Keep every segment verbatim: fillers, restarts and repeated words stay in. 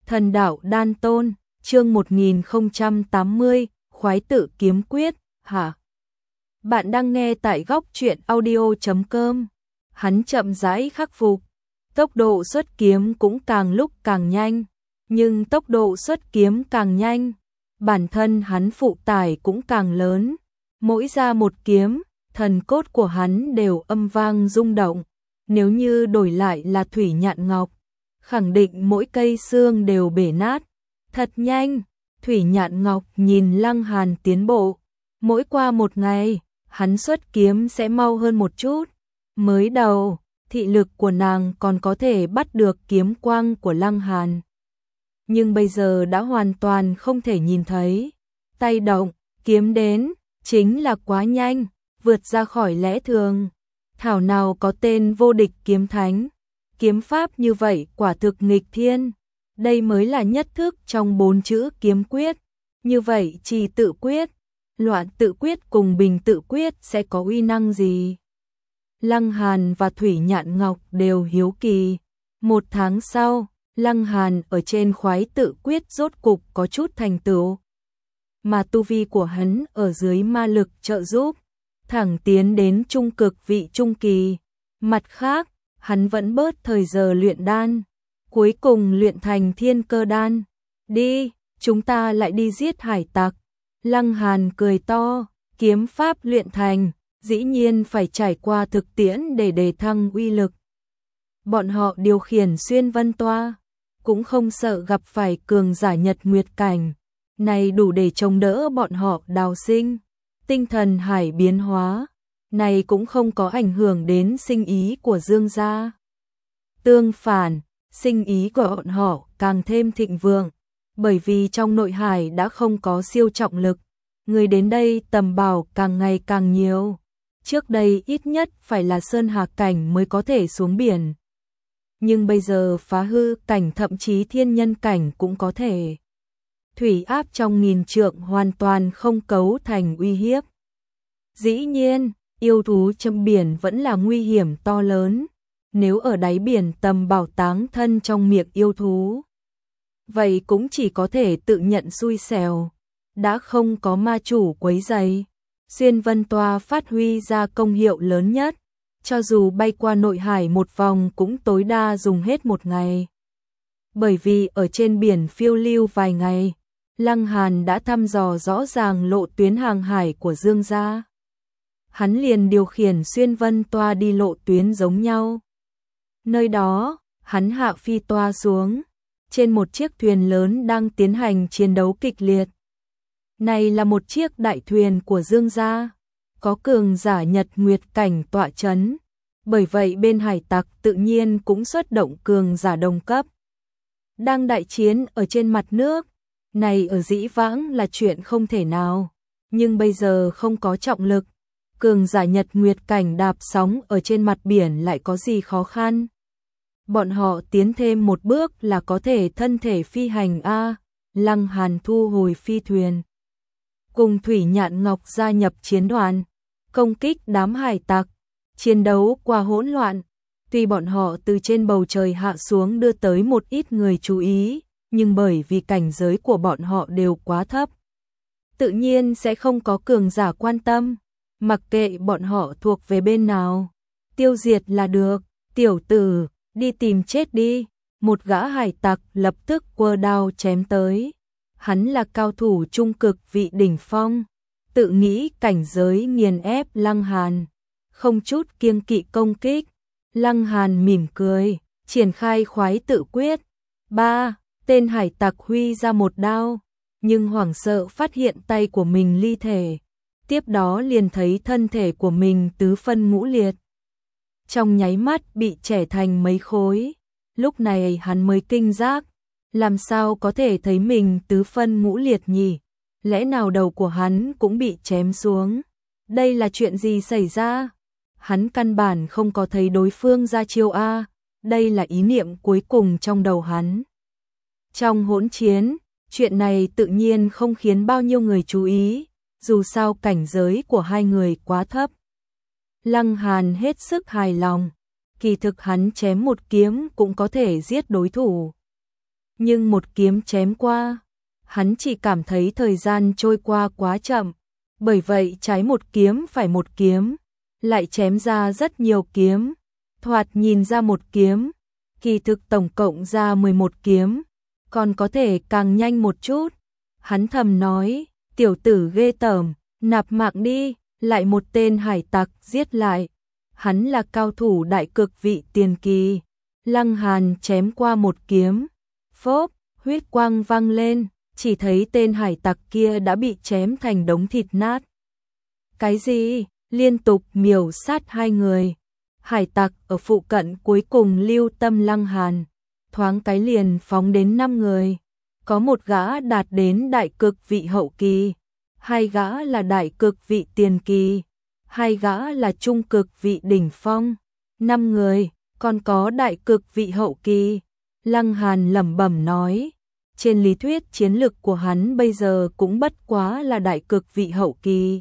Thần đạo đan tôn, chương một nghìn không trăm tám mươi, khoái tự kiếm quyết, hả? Bạn đang nghe tại góc truyện audio chấm com. Hắn chậm rãi khắc phục, tốc độ xuất kiếm cũng càng lúc càng nhanh, nhưng tốc độ xuất kiếm càng nhanh, bản thân hắn phụ tải cũng càng lớn. Mỗi ra một kiếm, thần cốt của hắn đều âm vang rung động. Nếu như đổi lại là thủy nhạn ngọc, khẳng định mỗi cây xương đều bể nát. Thật nhanh, thủy nhạn ngọc nhìn Lăng Hàn tiến bộ. Mỗi qua một ngày, hắn xuất kiếm sẽ mau hơn một chút. Mới đầu, thị lực của nàng còn có thể bắt được kiếm quang của Lăng Hàn. Nhưng bây giờ đã hoàn toàn không thể nhìn thấy. Tay động, kiếm đến, chính là quá nhanh, vượt ra khỏi lẽ thường. Thảo nào có tên vô địch kiếm thánh. Kiếm pháp như vậy quả thực nghịch thiên. Đây mới là nhất thức trong bốn chữ kiếm quyết. Như vậy trì tự quyết, loạn tự quyết cùng bình tự quyết sẽ có uy năng gì? Lăng Hàn và Thủy Nhạn Ngọc đều hiếu kỳ. Một tháng sau, Lăng Hàn ở trên khoái tự quyết rốt cục có chút thành tựu. Mà tu vi của hắn ở dưới ma lực trợ giúp, thẳng tiến đến trung cực vị trung kỳ. Mặt khác, hắn vẫn bớt thời giờ luyện đan, cuối cùng luyện thành thiên cơ đan. Đi, chúng ta lại đi giết hải tặc. Lăng Hàn cười to, kiếm pháp luyện thành, dĩ nhiên phải trải qua thực tiễn để đề thăng uy lực. Bọn họ điều khiển xuyên vân toa, cũng không sợ gặp phải cường giả nhật nguyệt cảnh. Này đủ để chống đỡ bọn họ đào sinh. Tinh thần hải biến hóa, này cũng không có ảnh hưởng đến sinh ý của Dương gia. Tương phản, sinh ý của bọn họ càng thêm thịnh vượng, bởi vì trong nội hải đã không có siêu trọng lực, người đến đây tầm bảo càng ngày càng nhiều. Trước đây ít nhất phải là sơn hà cảnh mới có thể xuống biển, nhưng bây giờ phá hư cảnh thậm chí thiên nhân cảnh cũng có thể. Thủy áp trong nghìn trượng hoàn toàn không cấu thành uy hiếp. Dĩ nhiên, yêu thú trong biển vẫn là nguy hiểm to lớn. Nếu ở đáy biển tầm bảo táng thân trong miệng yêu thú, vậy cũng chỉ có thể tự nhận xui xẻo. Đã không có ma chủ quấy rầy, xuyên vân toa phát huy ra công hiệu lớn nhất. Cho dù bay qua nội hải một vòng cũng tối đa dùng hết một ngày. Bởi vì ở trên biển phiêu lưu vài ngày, Lăng Hàn đã thăm dò rõ ràng lộ tuyến hàng hải của Dương gia. Hắn liền điều khiển xuyên vân toa đi lộ tuyến giống nhau. Nơi đó, hắn hạ phi toa xuống, trên một chiếc thuyền lớn đang tiến hành chiến đấu kịch liệt. Này là một chiếc đại thuyền của Dương gia, có cường giả nhật nguyệt cảnh tọa chấn, bởi vậy bên hải tặc tự nhiên cũng xuất động cường giả đồng cấp. Đang đại chiến ở trên mặt nước, này ở dĩ vãng là chuyện không thể nào, nhưng bây giờ không có trọng lực. Cường giả nhật nguyệt cảnh đạp sóng ở trên mặt biển lại có gì khó khăn. Bọn họ tiến thêm một bước là có thể thân thể phi hành a. Lăng Hàn thu hồi phi thuyền, cùng Thủy Nhạn Ngọc gia nhập chiến đoàn, công kích đám hải tặc. Chiến đấu qua hỗn loạn, tuy bọn họ từ trên bầu trời hạ xuống đưa tới một ít người chú ý, nhưng bởi vì cảnh giới của bọn họ đều quá thấp, tự nhiên sẽ không có cường giả quan tâm. Mặc kệ bọn họ thuộc về bên nào, tiêu diệt là được. Tiểu tử, đi tìm chết đi. Một gã hải tặc lập tức quơ đao chém tới. Hắn là cao thủ trung cực vị đỉnh phong, tự nghĩ cảnh giới nghiền ép Lăng Hàn, không chút kiêng kỵ công kích. Lăng Hàn mỉm cười, triển khai khoái tự quyết. Ba, tên hải tặc huy ra một đao, nhưng hoảng sợ phát hiện tay của mình ly thể. Tiếp đó liền thấy thân thể của mình tứ phân ngũ liệt, trong nháy mắt bị chẻ thành mấy khối. Lúc này hắn mới kinh giác, làm sao có thể thấy mình tứ phân ngũ liệt nhỉ? Lẽ nào đầu của hắn cũng bị chém xuống? Đây là chuyện gì xảy ra? Hắn căn bản không có thấy đối phương ra chiêu a. Đây là ý niệm cuối cùng trong đầu hắn. Trong hỗn chiến, chuyện này tự nhiên không khiến bao nhiêu người chú ý. Dù sao cảnh giới của hai người quá thấp. Lăng Hàn hết sức hài lòng, kỳ thực hắn chém một kiếm cũng có thể giết đối thủ. nhưng một kiếm chém qua, hắn chỉ cảm thấy thời gian trôi qua quá chậm, bởi vậy trái một kiếm phải một kiếm, lại chém ra rất nhiều kiếm, thoạt nhìn ra một kiếm, kỳ thực tổng cộng ra mười một kiếm, còn có thể càng nhanh một chút. Hắn thầm nói, tiểu tử ghê tởm, nạp mạng đi, lại một tên hải tặc giết lại. Hắn là cao thủ đại cực vị tiền kỳ. Lăng Hàn chém qua một kiếm, phốp, huyết quang vang lên, chỉ thấy tên hải tặc kia đã bị chém thành đống thịt nát. Cái gì? Liên tục miểu sát hai người. Hải tặc ở phụ cận cuối cùng lưu tâm Lăng Hàn, thoáng cái liền phóng đến năm người. Có một gã đạt đến đại cực vị hậu kỳ, hai gã là đại cực vị tiền kỳ, hai gã là trung cực vị đỉnh phong. Năm người, còn có đại cực vị hậu kỳ. Lăng Hàn lẩm bẩm nói, trên lý thuyết chiến lực của hắn bây giờ cũng bất quá là đại cực vị hậu kỳ.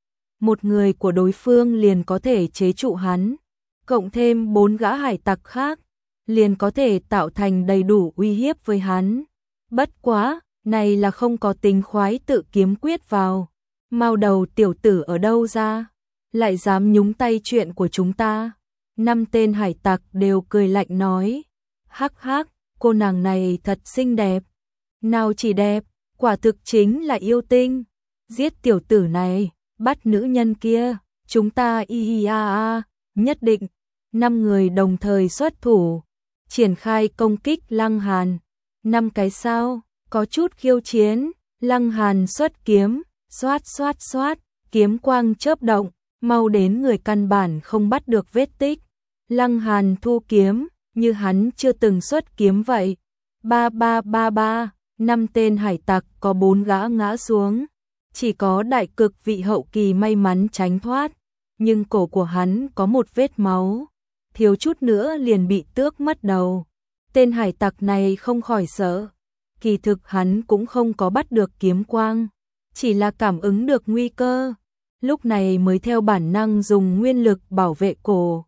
Một người của đối phương liền có thể chế trụ hắn, cộng thêm bốn gã hải tặc khác, liền có thể tạo thành đầy đủ uy hiếp với hắn. Bất quá, này là không có tính khoái tự kiếm quyết vào. Mao đầu tiểu tử ở đâu ra, lại dám nhúng tay chuyện của chúng ta. Năm tên hải tặc đều cười lạnh nói, hắc hắc, cô nàng này thật xinh đẹp. Nào chỉ đẹp, quả thực chính là yêu tinh. Giết tiểu tử này, bắt nữ nhân kia, chúng ta y y a a, nhất định. Năm người đồng thời xuất thủ, triển khai công kích Lăng Hàn. Năm cái sao, có chút khiêu chiến, Lăng Hàn xuất kiếm, xoát xoát xoát, kiếm quang chớp động, mau đến người căn bản không bắt được vết tích. Lăng Hàn thu kiếm, như hắn chưa từng xuất kiếm vậy. Ba ba ba ba, năm tên hải tặc có bốn gã ngã xuống. Chỉ có đại cực vị hậu kỳ may mắn tránh thoát, nhưng cổ của hắn có một vết máu, thiếu chút nữa liền bị tước mất đầu. Tên hải tặc này không khỏi sợ, kỳ thực hắn cũng không có bắt được kiếm quang, chỉ là cảm ứng được nguy cơ, lúc này mới theo bản năng dùng nguyên lực bảo vệ cổ,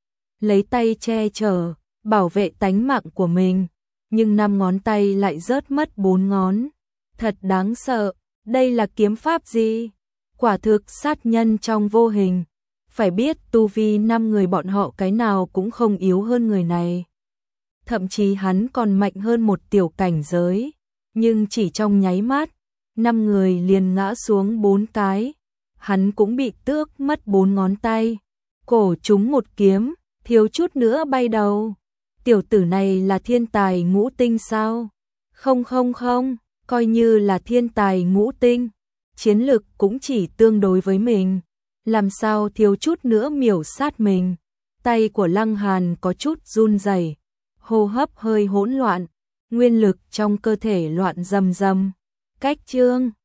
lấy tay che chở, bảo vệ tánh mạng của mình, nhưng năm ngón tay lại rớt mất bốn ngón, thật đáng sợ. Đây là kiếm pháp gì? Quả thực sát nhân trong vô hình. Phải biết tu vi năm người bọn họ cái nào cũng không yếu hơn người này. Thậm chí hắn còn mạnh hơn một tiểu cảnh giới. Nhưng chỉ trong nháy mắt, năm người liền ngã xuống bốn cái. Hắn cũng bị tước mất bốn ngón tay. Cổ trúng một kiếm, thiếu chút nữa bay đầu. Tiểu tử này là thiên tài ngũ tinh sao? Không không không. Coi như là thiên tài ngũ tinh, chiến lực cũng chỉ tương đối với mình, làm sao thiếu chút nữa miểu sát mình. Tay của Lăng Hàn có chút run rẩy, hô hấp hơi hỗn loạn, nguyên lực trong cơ thể loạn rầm rầm. Cách chương